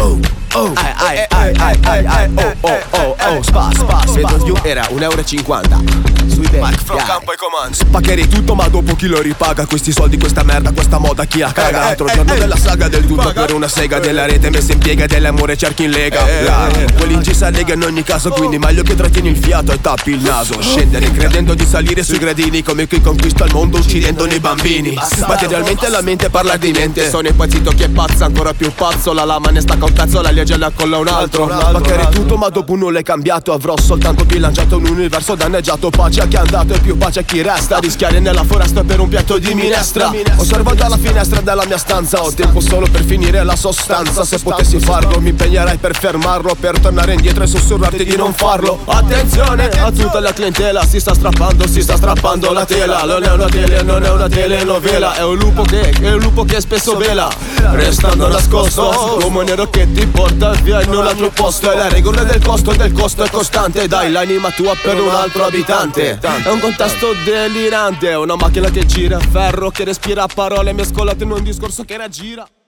Vedo you era €1,50 sui Mac from campo e comando. Spaccherei tutto ma dopo chi lo ripaga? Questi soldi, questa merda, questa moda chi la caga? Altro giorno della saga del tutto per una sega della rete messa in piega dell'amore cerchi in lega. Quelli in gisa lega in ogni caso, quindi meglio che trattieni il fiato e tappi il naso. Scendere credendo di salire sui gradini come chi conquista il mondo uccidendo i bambini. Materialmente la mente parla di mente. Sono impazzito che è pazza, ancora più pazzo. La lama ne stacca un cazzo, la legge la colla un altro. Spaccherei tutto ma dopo nulla è cambiato. Avrò soltanto bilanciato un universo danneggiato. Pace a chi è andato e più pace a chi resta. Rischiare nella foresta per un piatto di minestra. Osservo dalla finestra della mia stanza. Ho tempo solo per finire la sostanza. Se potessi farlo mi impegnerei per fermarlo, per tornare indietro e sussurrarti di non farlo. Attenzione a tutta la clientela, si sta strappando la tela. Non è una tele, non è una telenovela. È un lupo che spesso vela, restando nascosto come un nero che ti porta via in un altro posto. È la regola del costo è costante. Dai l'anima tua per un altro abitante. È un contesto delirante, è una macchina che gira, ferro che respira parole mescolate in un discorso che raggira.